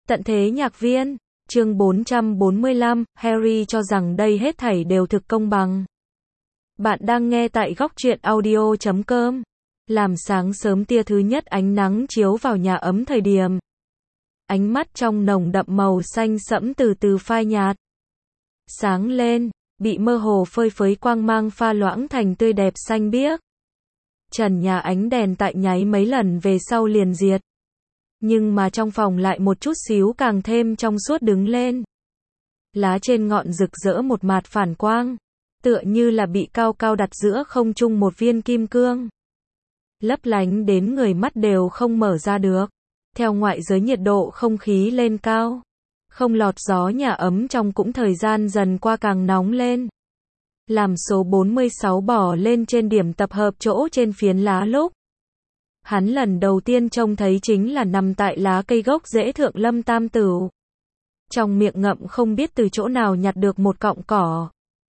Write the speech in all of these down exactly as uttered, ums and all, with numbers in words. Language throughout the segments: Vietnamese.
Tận thế nhạc viên, chương bốn trăm bốn mươi lăm, Harry cho rằng đây hết thảy đều thực công bằng. Bạn đang nghe tại góc truyện audio chấm com. Làm sáng sớm tia thứ nhất ánh nắng chiếu vào nhà ấm thời điểm. Ánh mắt trong nồng đậm màu xanh sẫm từ từ phai nhạt. Sáng lên, bị mơ hồ phơi phới quang mang pha loãng thành tươi đẹp xanh biếc. Trần nhà ánh đèn tại nháy mấy lần về sau liền diệt. Nhưng mà trong phòng lại một chút xíu càng thêm trong suốt đứng lên. Lá trên ngọn rực rỡ một mạt phản quang, tựa như là bị cao cao đặt giữa không trung một viên kim cương. Lấp lánh đến người mắt đều không mở ra được. Theo ngoại giới nhiệt độ không khí lên cao, không lọt gió nhà ấm trong cũng thời gian dần qua càng nóng lên. Làm số bốn mươi sáu bỏ lên trên điểm tập hợp chỗ trên phiến lá lúc. Hắn lần đầu tiên trông thấy chính là nằm tại lá cây gốc rễ thượng Lâm Tam Tửu. Trong miệng ngậm không biết từ chỗ nào nhặt được một cọng cỏ.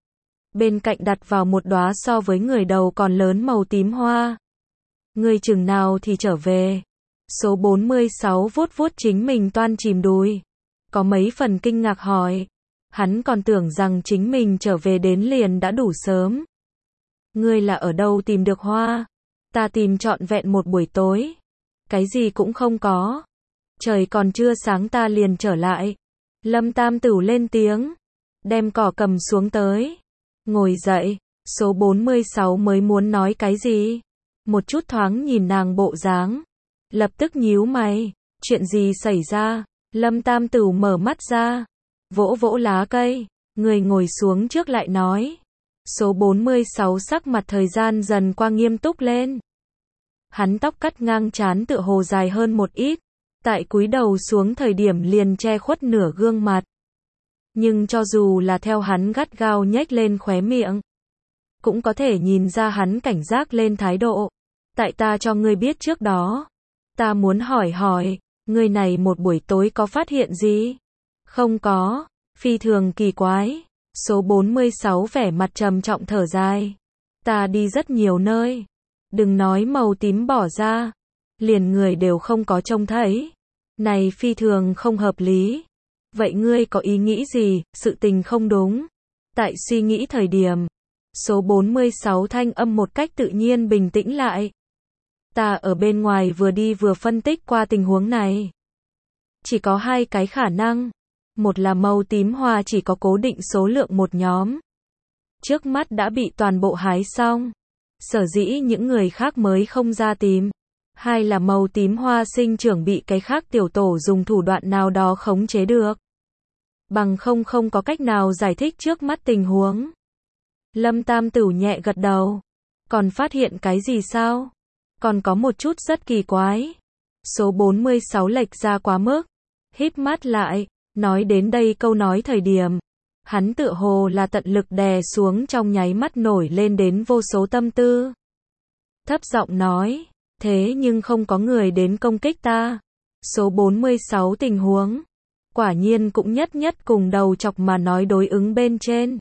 Bên cạnh đặt vào một đóa so với người đầu còn lớn màu tím hoa. Người chừng nào thì trở về. Số bốn mươi sáu vuốt vuốt chính mình toan chìm đùi. Có mấy phần kinh ngạc hỏi. Hắn còn tưởng rằng chính mình trở về đến liền đã đủ sớm. Ngươi là ở đâu tìm được hoa? Ta tìm trọn vẹn một buổi tối. Cái gì cũng không có. Trời còn chưa sáng ta liền trở lại. Lâm Tam Tửu lên tiếng. Đem cỏ cầm xuống tới. Ngồi dậy. Số bốn mươi sáu mới muốn nói cái gì. Một chút thoáng nhìn nàng bộ dáng. Lập tức nhíu mày. Chuyện gì xảy ra? Lâm Tam Tửu mở mắt ra. Vỗ vỗ lá cây. Người ngồi xuống trước lại nói. Số bốn mươi sáu sắc mặt thời gian dần qua nghiêm túc lên. Hắn tóc cắt ngang trán tựa hồ dài hơn một ít. Tại cúi đầu xuống thời điểm liền che khuất nửa gương mặt. Nhưng cho dù là theo hắn gắt gao nhếch lên khóe miệng, cũng có thể nhìn ra hắn cảnh giác lên thái độ. Tại ta cho ngươi biết trước đó. Ta muốn hỏi hỏi, ngươi này một buổi tối có phát hiện gì? Không có, phi thường kỳ quái. Số bốn mươi sáu vẻ mặt trầm trọng thở dài. Ta đi rất nhiều nơi. Đừng nói màu tím bỏ ra. Liền người đều không có trông thấy. Này phi thường không hợp lý. Vậy ngươi có ý nghĩ gì, sự tình không đúng? Tại suy nghĩ thời điểm. Số bốn mươi sáu thanh âm một cách tự nhiên bình tĩnh lại. Ta ở bên ngoài vừa đi vừa phân tích qua tình huống này. Chỉ có hai cái khả năng. Một là màu tím hoa chỉ có cố định số lượng một nhóm. Trước mắt đã bị toàn bộ hái xong. Sở dĩ những người khác mới không ra tìm. Hai là màu tím hoa sinh trưởng bị cái khác tiểu tổ dùng thủ đoạn nào đó khống chế được. Bằng không không có cách nào giải thích trước mắt tình huống. Lâm Tam Tửu nhẹ gật đầu. Còn phát hiện cái gì sao? Còn có một chút rất kỳ quái. Số bốn mươi sáu lệch ra quá mức. Híp mắt lại. Nói đến đây câu nói thời điểm. Hắn tựa hồ là tận lực đè xuống trong nháy mắt nổi lên đến vô số tâm tư. Thấp giọng nói. Thế nhưng không có người đến công kích ta. Số bốn mươi sáu tình huống. Quả nhiên cũng nhất nhất cùng đầu chọc mà nói đối ứng bên trên.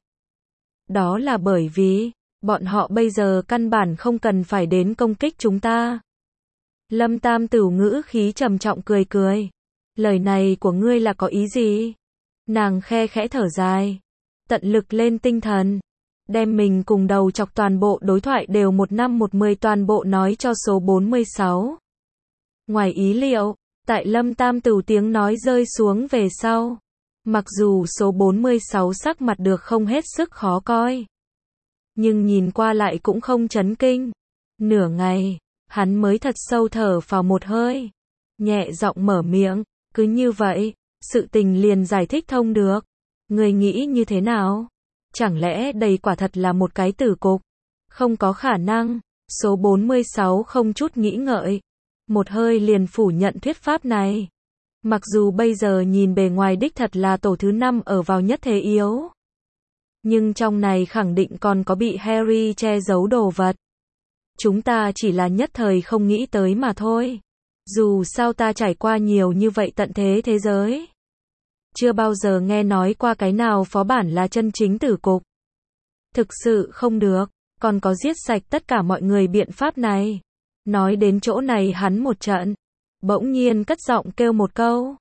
Đó là bởi vì, bọn họ bây giờ căn bản không cần phải đến công kích chúng ta. Lâm Tam Tửu ngữ khí trầm trọng cười cười. Lời này của ngươi là có ý gì? Nàng khe khẽ thở dài. Tận lực lên tinh thần. Đem mình cùng đầu chọc toàn bộ đối thoại đều một năm một mười toàn bộ nói cho số bốn mươi sáu. Ngoài ý liệu, tại Lâm Tam Tửu tiếng nói rơi xuống về sau. Mặc dù số bốn mươi sáu sắc mặt được không hết sức khó coi. Nhưng nhìn qua lại cũng không chấn kinh. Nửa ngày, hắn mới thật sâu thở vào một hơi. Nhẹ giọng mở miệng. Cứ như vậy, sự tình liền giải thích thông được. Người nghĩ như thế nào? Chẳng lẽ đây quả thật là một cái tử cục? Không có khả năng. Số bốn mươi sáu không chút nghĩ ngợi. Một hơi liền phủ nhận thuyết pháp này. Mặc dù bây giờ nhìn bề ngoài đích thật là tổ thứ năm ở vào nhất thế yếu. Nhưng trong này khẳng định còn có bị Harry che giấu đồ vật. Chúng ta chỉ là nhất thời không nghĩ tới mà thôi. Dù sao ta trải qua nhiều như vậy tận thế thế giới. Chưa bao giờ nghe nói qua cái nào phó bản là chân chính tử cục. Thực sự không được, còn có giết sạch tất cả mọi người biện pháp này. Nói đến chỗ này hắn một trận. Bỗng nhiên cất giọng kêu một câu.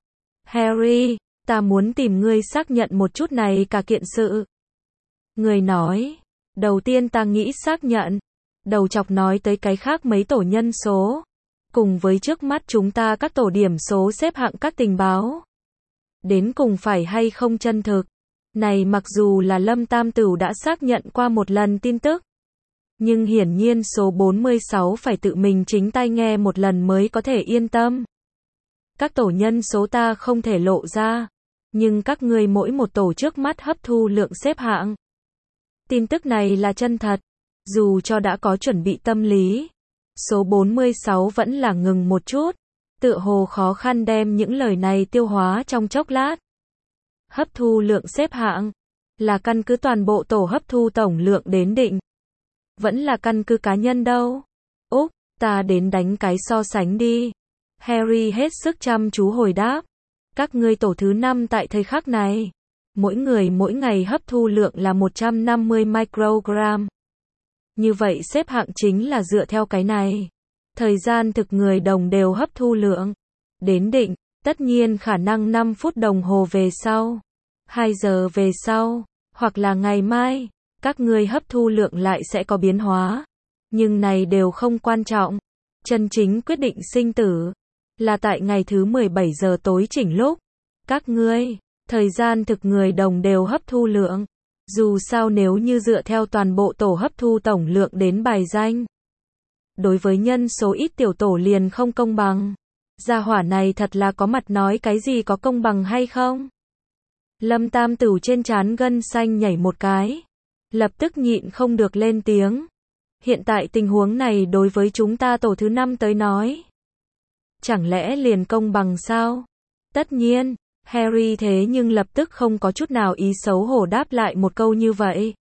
Harry, ta muốn tìm ngươi xác nhận một chút này cả kiện sự. Người nói, đầu tiên ta nghĩ xác nhận. Đầu chọc nói tới cái khác mấy tổ nhân số. Cùng với trước mắt chúng ta các tổ điểm số xếp hạng các tình báo. Đến cùng phải hay không chân thực. Này mặc dù là Lâm Tam Tửu đã xác nhận qua một lần tin tức. Nhưng hiển nhiên số bốn mươi sáu phải tự mình chính tay nghe một lần mới có thể yên tâm. Các tổ nhân số ta không thể lộ ra. Nhưng các ngươi mỗi một tổ trước mắt hấp thu lượng xếp hạng. Tin tức này là chân thật. Dù cho đã có chuẩn bị tâm lý. Số bốn mươi sáu vẫn là ngừng một chút. Tựa hồ khó khăn đem những lời này tiêu hóa trong chốc lát. Hấp thu lượng xếp hạng. Là căn cứ toàn bộ tổ hấp thu tổng lượng đến định. Vẫn là căn cứ cá nhân đâu. Úc, ta đến đánh cái so sánh đi. Harry hết sức chăm chú hồi đáp. Các ngươi tổ thứ năm tại thời khắc này. Mỗi người mỗi ngày hấp thu lượng là một trăm năm mươi microgram. Như vậy xếp hạng chính là dựa theo cái này. Thời gian thực người đồng đều hấp thu lượng. Đến định, tất nhiên khả năng năm phút đồng hồ về sau. hai giờ về sau, hoặc là ngày mai, các ngươi hấp thu lượng lại sẽ có biến hóa. Nhưng này đều không quan trọng. Chân chính quyết định sinh tử. Là tại ngày thứ mười bảy giờ tối chỉnh lúc. Các ngươi, thời gian thực người đồng đều hấp thu lượng. Dù sao nếu như dựa theo toàn bộ tổ hấp thu tổng lượng đến bài danh. Đối với nhân số ít tiểu tổ liền không công bằng. Gia hỏa này thật là có mặt nói cái gì có công bằng hay không? Lâm Tam Tửu trên trán gân xanh nhảy một cái. Lập tức nhịn không được lên tiếng. Hiện tại tình huống này đối với chúng ta tổ thứ năm tới nói. Chẳng lẽ liền công bằng sao? Tất nhiên. Harry thế nhưng lập tức không có chút nào ý xấu hổ đáp lại một câu như vậy.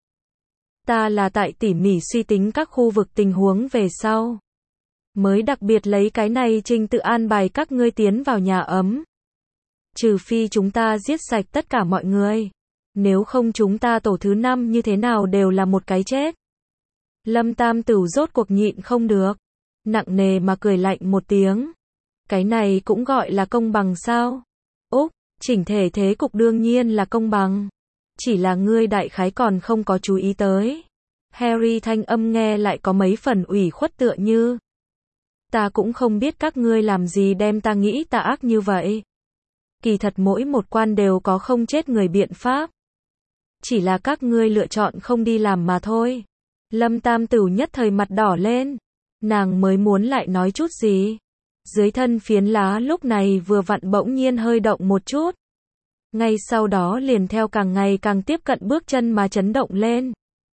Ta là tại tỉ mỉ suy tính các khu vực tình huống về sau. Mới đặc biệt lấy cái này trình tự an bài các ngươi tiến vào nhà ấm. Trừ phi chúng ta giết sạch tất cả mọi người. Nếu không chúng ta tổ thứ năm như thế nào đều là một cái chết. Lâm Tam Tửu rốt cuộc nhịn không được. Nặng nề mà cười lạnh một tiếng. Cái này cũng gọi là công bằng sao? Úc, chỉnh thể thế cục đương nhiên là công bằng. Chỉ là ngươi đại khái còn không có chú ý tới. Harry thanh âm nghe lại có mấy phần ủy khuất tựa như. Ta cũng không biết các ngươi làm gì đem ta nghĩ tà ác như vậy. Kỳ thật mỗi một quan đều có không chết người biện pháp. Chỉ là các ngươi lựa chọn không đi làm mà thôi. Lâm Tam Tửu nhất thời mặt đỏ lên. Nàng mới muốn lại nói chút gì. Dưới thân phiến lá lúc này vừa vặn bỗng nhiên hơi động một chút. Ngay sau đó liền theo càng ngày càng tiếp cận bước chân mà chấn động lên.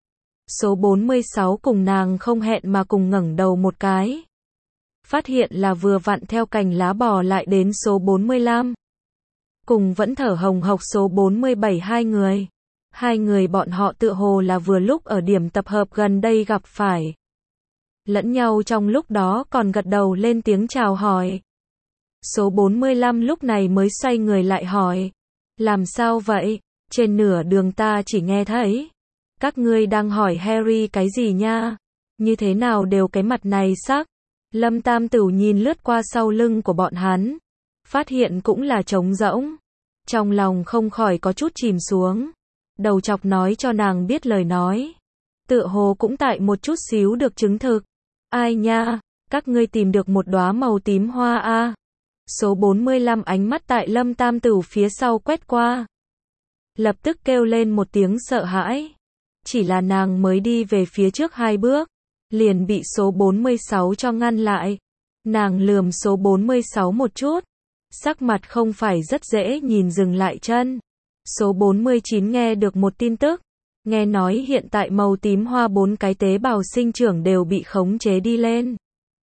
Số bốn mươi sáu cùng nàng không hẹn mà cùng ngẩng đầu một cái. Phát hiện là vừa vặn theo cành lá bò lại đến số bốn mươi lăm. Cùng vẫn thở hồng hộc số bốn mươi bảy hai người. Hai người bọn họ tựa hồ là vừa lúc ở điểm tập hợp gần đây gặp phải. Lẫn nhau trong lúc đó còn gật đầu lên tiếng chào hỏi. Số bốn mươi lăm lúc này mới xoay người lại hỏi. Làm sao vậy? Trên nửa đường ta chỉ nghe thấy. Các ngươi đang hỏi Harry cái gì nha? Như thế nào đều cái mặt này sắc? Lâm Tam Tửu nhìn lướt qua sau lưng của bọn hắn. Phát hiện cũng là trống rỗng. Trong lòng không khỏi có chút chìm xuống. Đầu chọc nói cho nàng biết lời nói. Tựa hồ cũng tại một chút xíu được chứng thực. Ai nha, các ngươi tìm được một đóa màu tím hoa a. À. Số bốn mươi lăm ánh mắt tại Lâm Tam Tửu phía sau quét qua. Lập tức kêu lên một tiếng sợ hãi. Chỉ là nàng mới đi về phía trước hai bước. Liền bị số bốn mươi sáu cho ngăn lại. Nàng lườm số bốn mươi sáu một chút. Sắc mặt không phải rất dễ nhìn dừng lại chân. Số bốn mươi chín nghe được một tin tức. Nghe nói hiện tại màu tím hoa bốn cái tế bào sinh trưởng đều bị khống chế đi lên.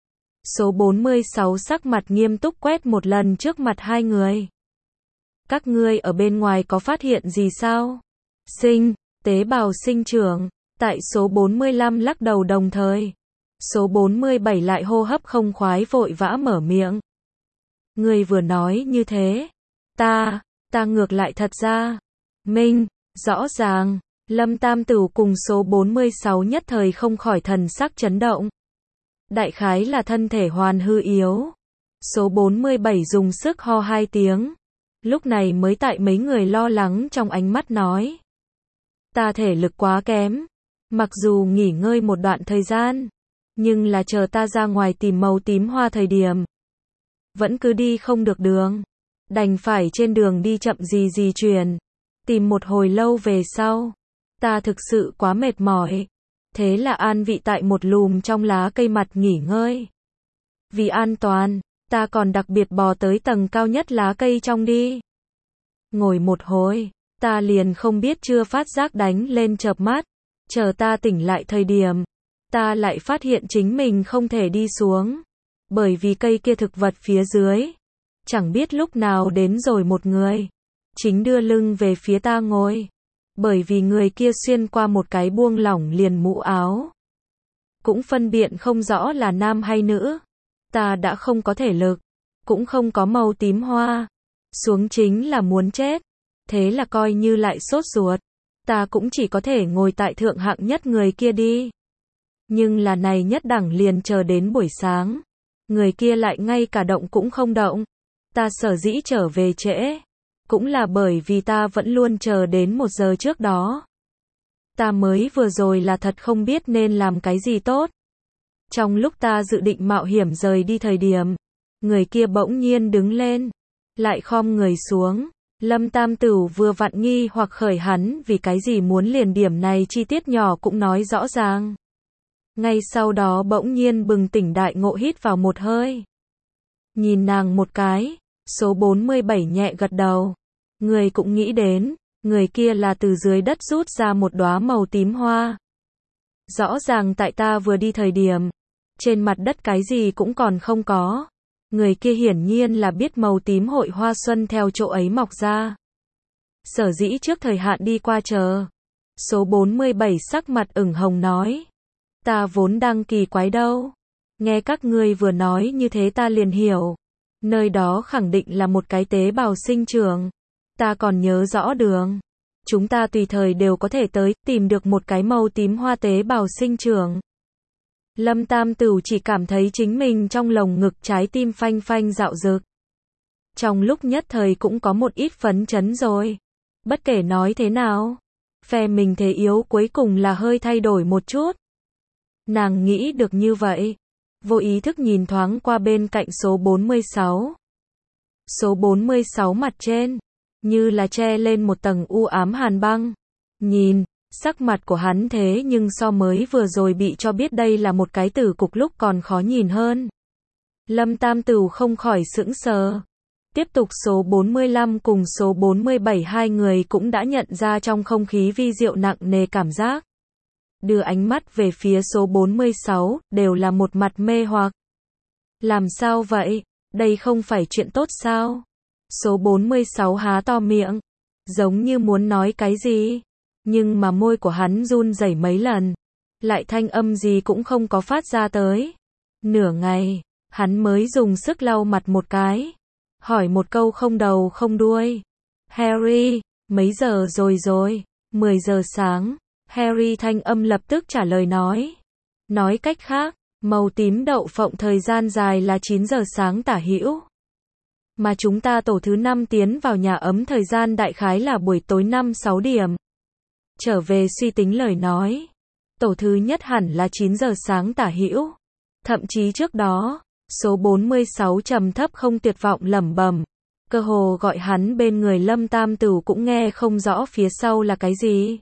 Số bốn mươi sáu sắc mặt nghiêm túc quét một lần trước mặt hai người. Các ngươi ở bên ngoài có phát hiện gì sao? Sinh, tế bào sinh trưởng. Tại số bốn mươi lăm lắc đầu đồng thời. Số bốn mươi bảy lại hô hấp không khoái vội vã mở miệng. Ngươi vừa nói như thế. Ta, ta ngược lại thật ra. Minh, rõ ràng. Lâm Tam Tửu cùng số bốn mươi sáu nhất thời không khỏi thần sắc chấn động. Đại khái là thân thể hoàn hư yếu. Số bốn mươi bảy dùng sức ho hai tiếng. Lúc này mới tại mấy người lo lắng trong ánh mắt nói. Ta thể lực quá kém. Mặc dù nghỉ ngơi một đoạn thời gian, nhưng là chờ ta ra ngoài tìm màu tím hoa thời điểm. Vẫn cứ đi không được đường. Đành phải trên đường đi chậm gì gì chuyển. Tìm một hồi lâu về sau. Ta thực sự quá mệt mỏi. Thế là an vị tại một lùm trong lá cây mặt nghỉ ngơi. Vì an toàn, ta còn đặc biệt bò tới tầng cao nhất lá cây trong đi. Ngồi một hồi, ta liền không biết chưa phát giác đánh lên chợp mắt. Chờ ta tỉnh lại thời điểm, ta lại phát hiện chính mình không thể đi xuống. Bởi vì cây kia thực vật phía dưới. Chẳng biết lúc nào đến rồi một người. Chính đưa lưng về phía ta ngồi. Bởi vì người kia xuyên qua một cái buông lỏng liền mũ áo. Cũng phân biện không rõ là nam hay nữ. Ta đã không có thể lực. Cũng không có màu tím hoa. Xuống chính là muốn chết. Thế là coi như lại sốt ruột. Ta cũng chỉ có thể ngồi tại thượng hạng nhất người kia đi. Nhưng là này nhất đẳng liền chờ đến buổi sáng. Người kia lại ngay cả động cũng không động. Ta sở dĩ trở về trễ. Cũng là bởi vì ta vẫn luôn chờ đến một giờ trước đó. Ta mới vừa rồi là thật không biết nên làm cái gì tốt. Trong lúc ta dự định mạo hiểm rời đi thời điểm, người kia bỗng nhiên đứng lên, lại khom người xuống. Lâm Tam Tửu vừa vặn nghi hoặc khởi hắn vì cái gì muốn liền điểm này chi tiết nhỏ cũng nói rõ ràng. Ngay sau đó bỗng nhiên bừng tỉnh đại ngộ hít vào một hơi. Nhìn nàng một cái, số bốn mươi bảy nhẹ gật đầu. Người cũng nghĩ đến, người kia là từ dưới đất rút ra một đóa màu tím hoa. Rõ ràng tại ta vừa đi thời điểm, trên mặt đất cái gì cũng còn không có. Người kia hiển nhiên là biết màu tím hội hoa xuân theo chỗ ấy mọc ra. Sở dĩ trước thời hạn đi qua chờ. Số bốn mươi bảy sắc mặt ửng hồng nói. Ta vốn đang kỳ quái đâu. Nghe các ngươi vừa nói như thế ta liền hiểu. Nơi đó khẳng định là một cái tế bào sinh trưởng. Ta còn nhớ rõ đường. Chúng ta tùy thời đều có thể tới, tìm được một cái màu tím hoa tế bào sinh trưởng. Lâm Tam Tửu chỉ cảm thấy chính mình trong lồng ngực trái tim phanh phanh dạo dực. Trong lúc nhất thời cũng có một ít phấn chấn rồi. Bất kể nói thế nào, phe mình thế yếu cuối cùng là hơi thay đổi một chút. Nàng nghĩ được như vậy. Vô ý thức nhìn thoáng qua bên cạnh số bốn mươi sáu. Số bốn mươi sáu mặt trên, như là che lên một tầng u ám hàn băng. Nhìn, sắc mặt của hắn thế nhưng so mới vừa rồi bị cho biết đây là một cái tử cục lúc còn khó nhìn hơn. Lâm Tam Tửu không khỏi sững sờ. Tiếp tục số bốn mươi lăm cùng số bốn mươi bảy hai người cũng đã nhận ra trong không khí vi diệu nặng nề cảm giác. Đưa ánh mắt về phía số bốn mươi sáu, đều là một mặt mê hoặc. Làm sao vậy? Đây không phải chuyện tốt sao? Số bốn mươi sáu há to miệng, giống như muốn nói cái gì, nhưng mà môi của hắn run rẩy mấy lần, lại thanh âm gì cũng không có phát ra tới. Nửa ngày, hắn mới dùng sức lau mặt một cái, hỏi một câu không đầu không đuôi. Harry, mấy giờ rồi rồi? mười giờ sáng. Harry thanh âm lập tức trả lời nói. Nói cách khác, màu tím đậu phộng thời gian dài là chín giờ sáng tả hữu. Mà chúng ta tổ thứ năm tiến vào nhà ấm thời gian đại khái là buổi tối năm sáu điểm. Trở về suy tính lời nói. Tổ thứ nhất hẳn là chín giờ sáng tả hữu. Thậm chí trước đó, số bốn mươi sáu trầm thấp không tuyệt vọng lẩm bẩm. Cơ hồ gọi hắn bên người Lâm Tam Tửu cũng nghe không rõ phía sau là cái gì.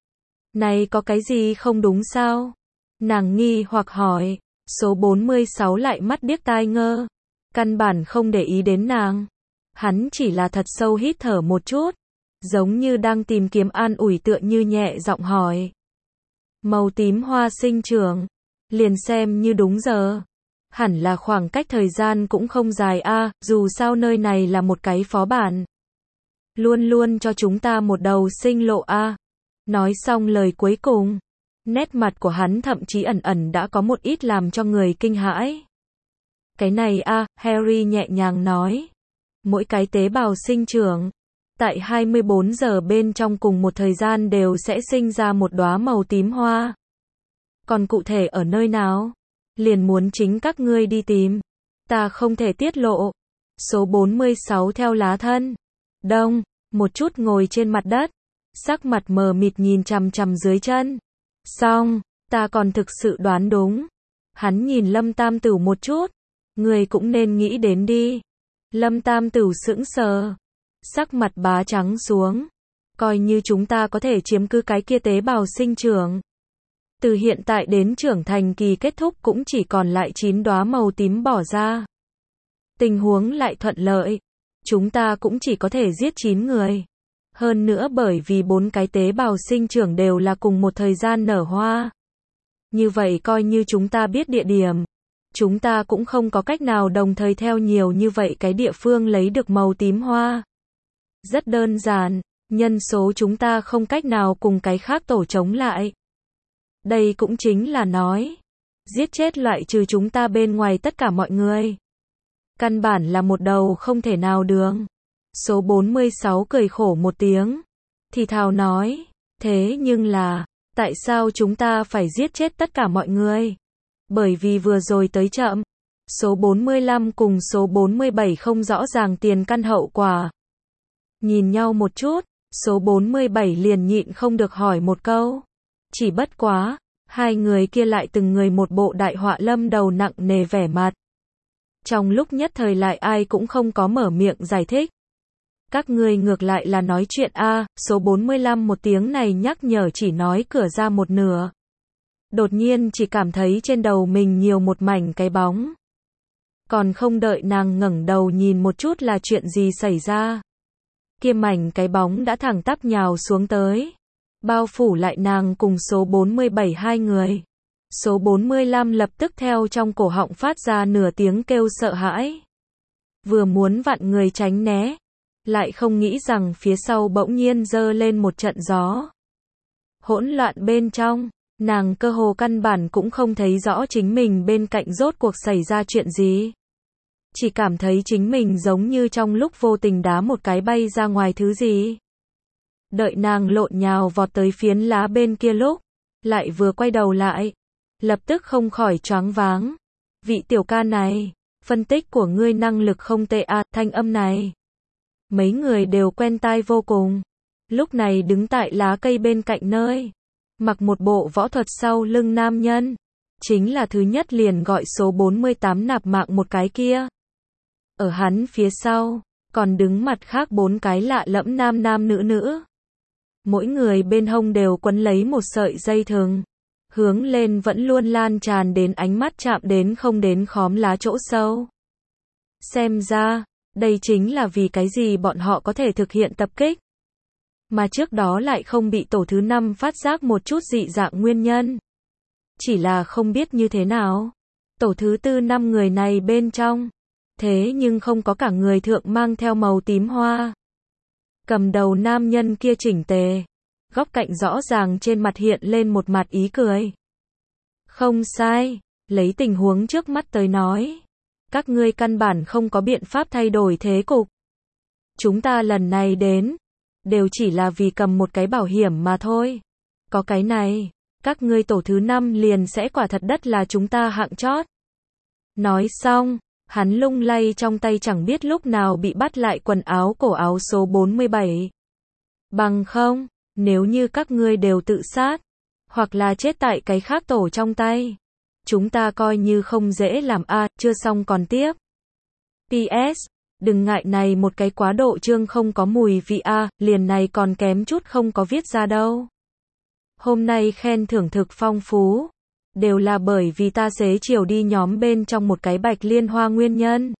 Này có cái gì không đúng sao? Nàng nghi hoặc hỏi. Số bốn mươi sáu lại mắt điếc tai ngơ. Căn bản không để ý đến nàng. Hắn chỉ là thật sâu hít thở một chút. Giống như đang tìm kiếm an ủi tựa như nhẹ giọng hỏi. Màu tím hoa sinh trưởng. Liền xem như đúng giờ. Hẳn là khoảng cách thời gian cũng không dài a, à, dù sao nơi này là một cái phó bản. Luôn luôn cho chúng ta một đầu sinh lộ a. À. Nói xong lời cuối cùng. Nét mặt của hắn thậm chí ẩn ẩn đã có một ít làm cho người kinh hãi. Cái này a, à, Harry nhẹ nhàng nói. Mỗi cái tế bào sinh trưởng, tại hai mươi bốn giờ bên trong cùng một thời gian đều sẽ sinh ra một đóa màu tím hoa. Còn cụ thể ở nơi nào? Liền muốn chính các ngươi đi tìm. Ta không thể tiết lộ. Số bốn mươi sáu theo lá thân. Đông, một chút ngồi trên mặt đất, sắc mặt mờ mịt nhìn chằm chằm dưới chân. Xong, ta còn thực sự đoán đúng. Hắn nhìn Lâm Tam Tửu một chút. Người cũng nên nghĩ đến đi. Lâm Tam Tửu sững sờ. Sắc mặt bá trắng xuống. Coi như chúng ta có thể chiếm cứ cái kia tế bào sinh trưởng. Từ hiện tại đến trưởng thành kỳ kết thúc cũng chỉ còn lại chín đóa màu tím bỏ ra. Tình huống lại thuận lợi. Chúng ta cũng chỉ có thể giết chín người. Hơn nữa bởi vì bốn cái tế bào sinh trưởng đều là cùng một thời gian nở hoa. Như vậy coi như chúng ta biết địa điểm. Chúng ta cũng không có cách nào đồng thời theo nhiều như vậy cái địa phương lấy được màu tím hoa. Rất đơn giản, nhân số chúng ta không cách nào cùng cái khác tổ chống lại. Đây cũng chính là nói, giết chết loại trừ chúng ta bên ngoài tất cả mọi người. Căn bản là một đầu không thể nào đường. Số bốn mươi sáu cười khổ một tiếng. Thì thào nói, thế nhưng là, tại sao chúng ta phải giết chết tất cả mọi người? Bởi vì vừa rồi tới chậm. Số bốn mươi lăm cùng số bốn mươi bảy không rõ ràng tiền căn hậu quả. Nhìn nhau một chút, số bốn mươi bảy liền nhịn không được hỏi một câu. Chỉ bất quá, hai người kia lại từng người một bộ đại họa lâm đầu nặng nề vẻ mặt. Trong lúc nhất thời lại ai cũng không có mở miệng giải thích. Các ngươi ngược lại là nói chuyện a, số bốn mươi lăm một tiếng này nhắc nhở chỉ nói cửa ra một nửa. Đột nhiên chỉ cảm thấy trên đầu mình nhiều một mảnh cái bóng. Còn không đợi nàng ngẩng đầu nhìn một chút là chuyện gì xảy ra. Kia mảnh cái bóng đã thẳng tắp nhào xuống tới. Bao phủ lại nàng cùng số bốn mươi bảy hai người. Số bốn mươi lăm lập tức theo trong cổ họng phát ra nửa tiếng kêu sợ hãi. Vừa muốn vặn người tránh né. Lại không nghĩ rằng phía sau bỗng nhiên giơ lên một trận gió. Hỗn loạn bên trong, nàng cơ hồ căn bản cũng không thấy rõ chính mình bên cạnh rốt cuộc xảy ra chuyện gì. Chỉ cảm thấy chính mình giống như trong lúc vô tình đá một cái bay ra ngoài thứ gì. Đợi nàng lộn nhào vọt tới phiến lá bên kia lúc, lại vừa quay đầu lại, lập tức không khỏi choáng váng. Vị tiểu ca này, phân tích của ngươi năng lực không tệ à, thanh âm này. Mấy người đều quen tai vô cùng. Lúc này đứng tại lá cây bên cạnh nơi, mặc một bộ võ thuật sau lưng nam nhân. Chính là thứ nhất liền gọi số bốn mươi tám nạp mạng một cái kia. Ở hắn phía sau, còn đứng mặt khác bốn cái lạ lẫm nam nam nữ nữ. Mỗi người bên hông đều quấn lấy một sợi dây thừng. Hướng lên vẫn luôn lan tràn đến ánh mắt chạm đến không đến khóm lá chỗ sâu. Xem ra, đây chính là vì cái gì bọn họ có thể thực hiện tập kích. Mà trước đó lại không bị tổ thứ năm phát giác một chút dị dạng nguyên nhân. Chỉ là không biết như thế nào. Tổ thứ tư năm người này bên trong. Thế nhưng không có cả người thượng mang theo màu tím hoa. Cầm đầu nam nhân kia chỉnh tề. Góc cạnh rõ ràng trên mặt hiện lên một mặt ý cười. Không sai, lấy tình huống trước mắt tới nói. Các ngươi căn bản không có biện pháp thay đổi thế cục. Chúng ta lần này đến, đều chỉ là vì cầm một cái bảo hiểm mà thôi. Có cái này, các ngươi tổ thứ năm liền sẽ quả thật đất là chúng ta hạng chót. Nói xong, hắn lung lay trong tay chẳng biết lúc nào bị bắt lại quần áo cổ áo số bốn mươi bảy. Bằng không, nếu như các ngươi đều tự sát, hoặc là chết tại cái khác tổ trong tay, chúng ta coi như không dễ làm a, à, chưa xong còn tiếp. pê ét, đừng ngại này một cái quá độ chương không có mùi vị a, à, liền này còn kém chút không có viết ra đâu. Hôm nay khen thưởng thực phong phú, đều là bởi vì ta xế chiều đi nhóm bên trong một cái bạch liên hoa nguyên nhân.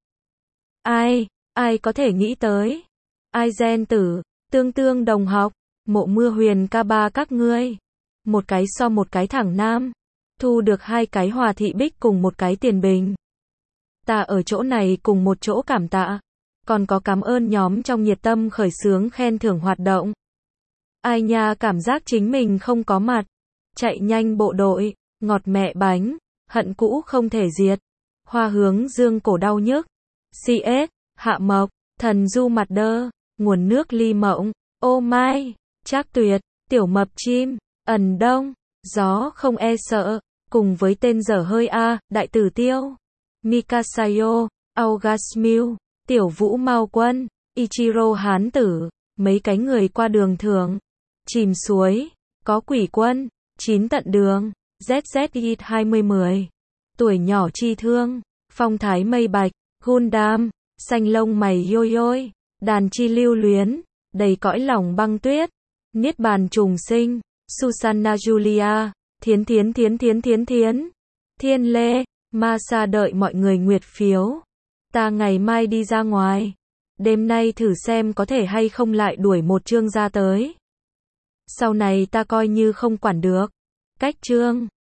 Ai, ai có thể nghĩ tới? Ai gen tử, tương tương đồng học, mộ mưa huyền ca ba các ngươi. Một cái so một cái thẳng nam. Thu được hai cái hòa thị bích cùng một cái tiền bình. Ta ở chỗ này cùng một chỗ cảm tạ. Còn có cảm ơn nhóm trong nhiệt tâm khởi xướng khen thưởng hoạt động. Ai nha cảm giác chính mình không có mặt. Chạy nhanh bộ đội, ngọt mẹ bánh, hận cũ không thể diệt. Hoa hướng dương cổ đau nhức. xê ét, hạ mộc, thần du mặt đơ, nguồn nước ly mộng, ô mai, trác tuyệt, tiểu mập chim, ẩn đông, gió không e sợ. Cùng với tên dở hơi A, đại tử tiêu, Mikasayo, August Mill, tiểu vũ Mao Quân, Ichiro hán tử, mấy cái người qua đường thưởng, chìm suối, có quỷ quân, chín tận đường, Z Z I hai mươi mười, tuổi nhỏ chi thương, phong thái mây bạch, Gundam, xanh lông mày yôi yôi, đàn chi lưu luyến, đầy cõi lòng băng tuyết, niết bàn trùng sinh, Susanna Julia, thiến thiến thiến thiến thiến thiến, thiên lê, Masa đợi mọi người nguyệt phiếu. Ta ngày mai đi ra ngoài. Đêm nay thử xem có thể hay không lại đuổi một chương ra tới. Sau này ta coi như không quản được. Cách chương